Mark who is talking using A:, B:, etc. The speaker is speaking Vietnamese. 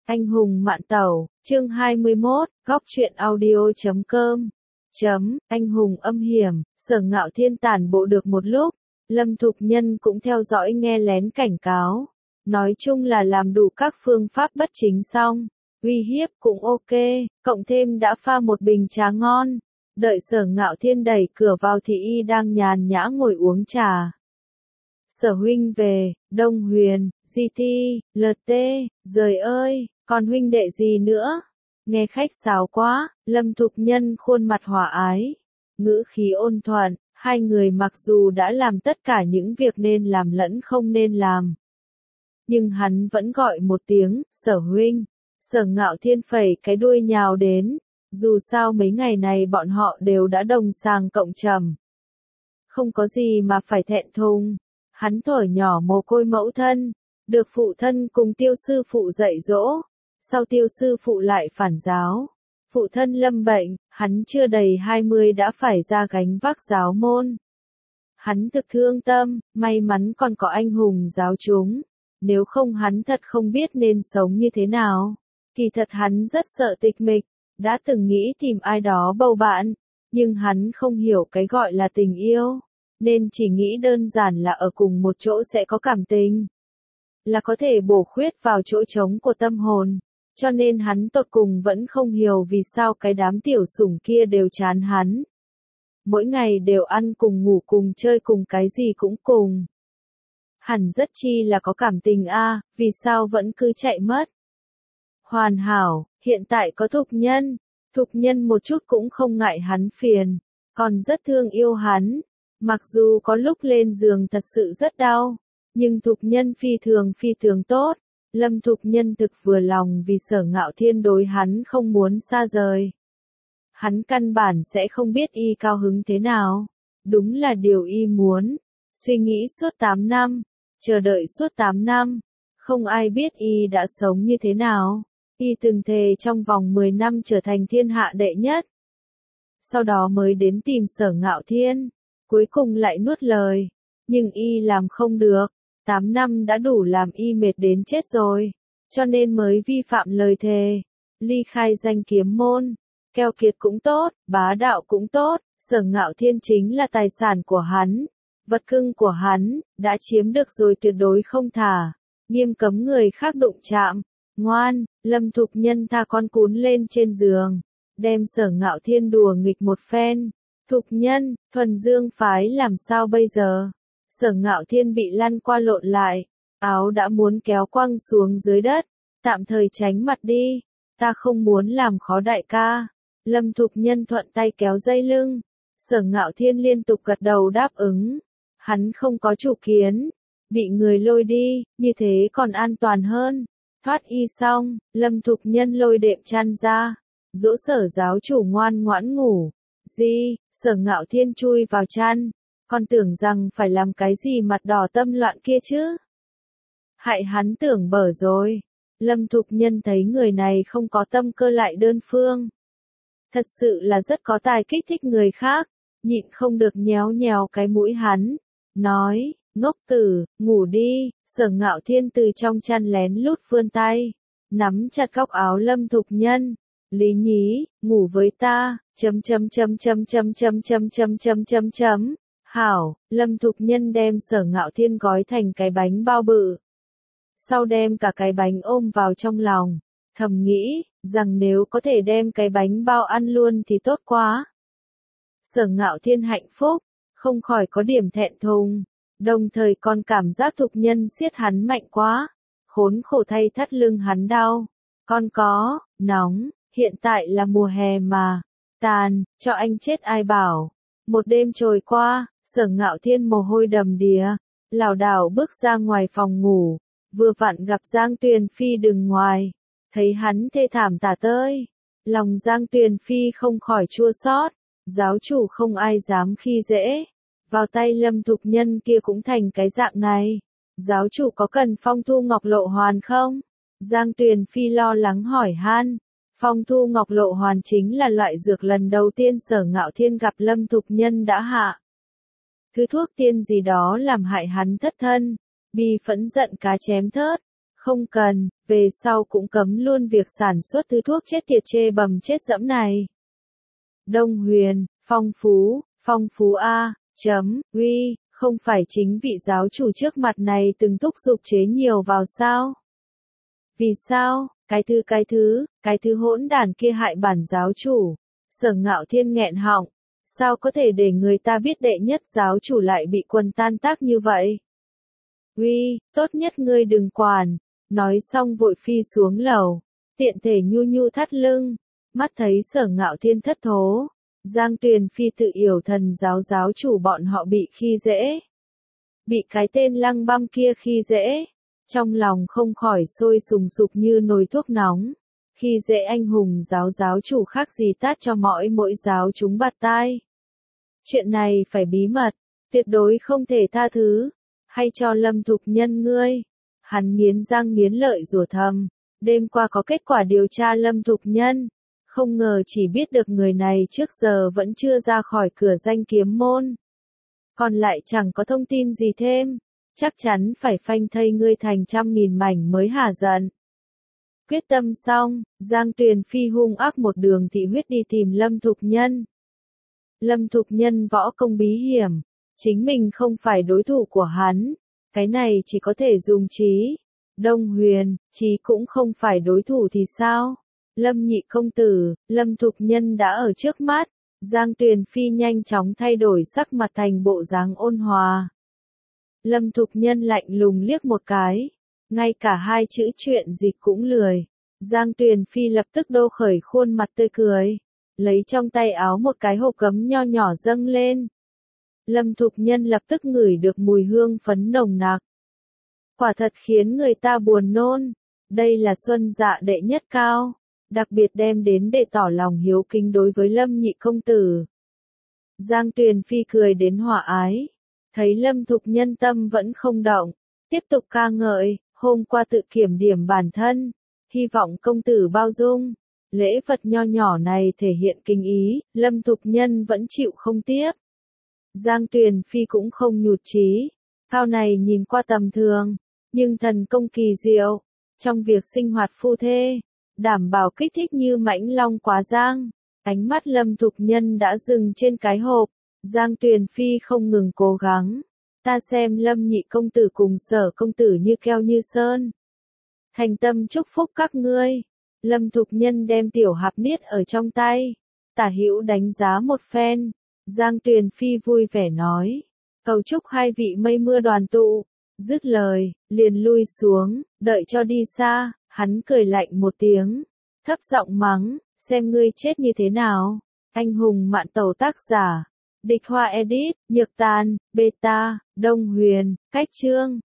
A: Anh hùng mạn tẩu, chương 21, góc truyện audio.com. Anh hùng âm hiểm, Sở Ngạo Thiên tản bộ được một lúc, Lâm Thục Nhân cũng theo dõi nghe lén cảnh cáo. Nói chung là làm đủ các phương pháp bất chính xong, uy hiếp cũng ok, cộng thêm đã pha một bình trà ngon. Đợi Sở Ngạo Thiên đẩy cửa vào thì y đang nhàn nhã ngồi uống trà. Sở huynh về, Đông Huyền, GT, LT, giời ơi, còn huynh đệ gì nữa? Nghe khách sáo quá, Lâm Thục Nhân khuôn mặt hòa ái, ngữ khí ôn thuận, hai người mặc dù đã làm tất cả những việc nên làm lẫn không nên làm. Nhưng hắn vẫn gọi một tiếng, Sở huynh. Sở Ngạo Thiên phẩy cái đuôi nhào đến, dù sao mấy ngày này bọn họ đều đã đồng sàng cộng trầm. Không có gì mà phải thẹn thùng. Hắn thuở nhỏ mồ côi mẫu thân, được phụ thân cùng tiêu sư phụ dạy dỗ, sau tiêu sư phụ lại phản giáo. Phụ thân lâm bệnh, hắn chưa đầy 20 đã phải ra gánh vác giáo môn. Hắn thực thương tâm, may mắn còn có anh hùng giáo chúng, nếu không hắn thật không biết nên sống như thế nào. Kỳ thật hắn rất sợ tịch mịch, đã từng nghĩ tìm ai đó bầu bạn, nhưng hắn không hiểu cái gọi là tình yêu. Nên chỉ nghĩ đơn giản là ở cùng một chỗ sẽ có cảm tình, là có thể bổ khuyết vào chỗ trống của tâm hồn, cho nên hắn tột cùng vẫn không hiểu vì sao cái đám tiểu sủng kia đều chán hắn. Mỗi ngày đều ăn cùng ngủ cùng chơi cùng cái gì cũng cùng. Hẳn rất chi là có cảm tình a, vì sao vẫn cứ chạy mất. Hoàn hảo, hiện tại có Thục Nhân một chút cũng không ngại hắn phiền, còn rất thương yêu hắn. Mặc dù có lúc lên giường thật sự rất đau, nhưng Thục Nhân phi thường tốt. Lâm Thục Nhân thực vừa lòng vì Sở Ngạo Thiên đối hắn không muốn xa rời. Hắn căn bản sẽ không biết y cao hứng thế nào. Đúng là điều y muốn. Suy nghĩ suốt 8 năm, chờ đợi suốt 8 năm, không ai biết y đã sống như thế nào. Y từng thề trong vòng 10 năm trở thành thiên hạ đệ nhất. Sau đó mới đến tìm Sở Ngạo Thiên. Cuối cùng lại nuốt lời, nhưng y làm không được, 8 năm đã đủ làm y mệt đến chết rồi, cho nên mới vi phạm lời thề, ly khai danh kiếm môn, keo kiệt cũng tốt, bá đạo cũng tốt, Sở Ngạo Thiên chính là tài sản của hắn, vật cưng của hắn, đã chiếm được rồi tuyệt đối không thả, nghiêm cấm người khác đụng chạm, ngoan, Lâm Thục Nhân tha con cún lên trên giường, đem Sở Ngạo Thiên đùa nghịch một phen. Thục Nhân, thuần dương phái làm sao bây giờ? Sở Ngạo Thiên bị lăn qua lộn lại, áo đã muốn kéo quăng xuống dưới đất, tạm thời tránh mặt đi, ta không muốn làm khó đại ca. Lâm Thục Nhân thuận tay kéo dây lưng, Sở Ngạo Thiên liên tục gật đầu đáp ứng, hắn không có chủ kiến, bị người lôi đi, như thế còn an toàn hơn. Thoát y xong, Lâm Thục Nhân lôi đệm chăn ra, dỗ Sở giáo chủ ngoan ngoãn ngủ. Sở Ngạo Thiên chui vào chăn, còn tưởng rằng phải làm cái gì mặt đỏ tâm loạn kia chứ. Hại hắn tưởng bở rồi. Lâm Thục Nhân thấy người này không có tâm cơ lại đơn phương. Thật sự là rất có tài kích thích người khác, nhịn không được nhéo nhéo cái mũi hắn. Nói, ngốc tử, ngủ đi, Sở Ngạo Thiên từ trong chăn lén lút vươn tay, nắm chặt góc áo Lâm Thục Nhân. Lý nhí, ngủ với ta, Hảo, Lâm Thục Nhân đem Sở Ngạo Thiên gói thành cái bánh bao bự. Sau đem cả cái bánh ôm vào trong lòng, thầm nghĩ, rằng nếu có thể đem cái bánh bao ăn luôn thì tốt quá. Sở Ngạo Thiên hạnh phúc, không khỏi có điểm thẹn thùng, đồng thời còn cảm giác Thục Nhân siết hắn mạnh quá, khốn khổ thay thắt lưng hắn đau. Con có, nóng. Hiện tại là mùa hè mà, tàn, cho anh chết ai bảo. Một đêm trôi qua, Sở Ngạo Thiên mồ hôi đầm đìa, lảo đảo bước ra ngoài phòng ngủ, vừa vặn gặp Giang Tuyền Phi đứng ngoài, thấy hắn thê thảm tả tơi, lòng Giang Tuyền Phi không khỏi chua xót, giáo chủ không ai dám khi dễ, vào tay Lâm Thục Nhân kia cũng thành cái dạng này, giáo chủ có cần Phong Thu Ngọc Lộ Hoàn không? Giang Tuyền Phi lo lắng hỏi han. Phong Thu Ngọc Lộ Hoàn chính là loại dược lần đầu tiên Sở Ngạo Thiên gặp Lâm Thục Nhân đã hạ. Thứ thuốc tiên gì đó làm hại hắn thất thân, bi phẫn giận cá chém thớt, Không cần, về sau cũng cấm luôn việc sản xuất thứ thuốc chết tiệt chê bầm chết dẫm này. Đông Huyền, phong phú a, uy, không phải chính vị giáo chủ trước mặt này từng thúc giục chế nhiều vào sao? Vì sao, cái thứ hỗn đản kia hại bản giáo chủ. Sở Ngạo Thiên nghẹn họng, sao có thể để người ta biết đệ nhất giáo chủ lại bị quân tan tác như vậy? Uy, tốt nhất ngươi đừng quản, nói xong vội phi xuống lầu, tiện thể nhu nhu thắt lưng, mắt thấy Sở Ngạo Thiên thất thố, Giang Tuyền Phi tự yểu thần giáo chủ bọn họ bị khi dễ. Bị cái tên Lăng Băm kia khi dễ, trong lòng không khỏi sôi sùng sục như nồi thuốc nóng. Khi dễ anh hùng giáo chủ khác gì tát cho mỗi giáo chúng bạt tai. Chuyện này phải bí mật, tuyệt đối không thể tha thứ, hay cho Lâm Thục Nhân ngươi. Hắn nghiến răng nghiến lợi rủa thầm, đêm qua có kết quả điều tra Lâm Thục Nhân, không ngờ chỉ biết được người này trước giờ vẫn chưa ra khỏi cửa danh kiếm môn. Còn lại chẳng có thông tin gì thêm, chắc chắn phải phanh thây ngươi thành trăm nghìn mảnh mới hả giận. Quyết tâm xong, Giang Tuyền Phi hung ác một đường thị huyết đi tìm Lâm Thục Nhân. Lâm Thục Nhân võ công bí hiểm, chính mình không phải đối thủ của hắn, cái này chỉ có thể dùng trí. Đông Huyền, trí cũng không phải đối thủ thì sao? Lâm nhị công tử, Lâm Thục Nhân đã ở trước mắt, Giang Tuyền Phi nhanh chóng thay đổi sắc mặt thành bộ dáng ôn hòa. Lâm Thục Nhân lạnh lùng liếc một cái, ngay cả hai chữ chuyện dịch cũng lười. Giang Tuyền Phi lập tức đô khởi khuôn mặt tươi cười, lấy trong tay áo một cái hộp gấm nho nhỏ dâng lên. Lâm Thục Nhân lập tức ngửi được mùi hương phấn nồng nặc. Quả thật khiến người ta buồn nôn, đây là xuân dạ đệ nhất cao, đặc biệt đem đến để tỏ lòng hiếu kính đối với Lâm nhị công tử. Giang Tuyền Phi cười đến hòa ái, thấy Lâm Thục Nhân tâm vẫn không động, tiếp tục ca ngợi, hôm qua tự kiểm điểm bản thân, hy vọng công tử bao dung. Lễ vật nho nhỏ này thể hiện kinh ý, Lâm Thục Nhân vẫn chịu không tiếp. Giang Tuyền Phi cũng không nhụt chí, cao này nhìn qua tầm thường, nhưng thần công kỳ diệu, trong việc sinh hoạt phu thê, đảm bảo kích thích như mãnh long quá giang. Ánh mắt Lâm Thục Nhân đã dừng trên cái hộp, Giang Tuyền Phi không ngừng cố gắng. Ta xem Lâm nhị công tử cùng Sở công tử như keo như sơn. Thành tâm chúc phúc các ngươi. Lâm Thục Nhân đem tiểu hạp niết ở trong tay, tả hữu đánh giá một phen. Giang Tuyền Phi vui vẻ nói, cầu chúc hai vị mây mưa đoàn tụ. Dứt lời, liền lui xuống, đợi cho đi xa, hắn cười lạnh một tiếng, thấp giọng mắng, xem ngươi chết như thế nào. Anh hùng mạn tàu tác giả, Địch Hoa edit, Nhược Tàn, Beta, Đông Huyền, cách chương.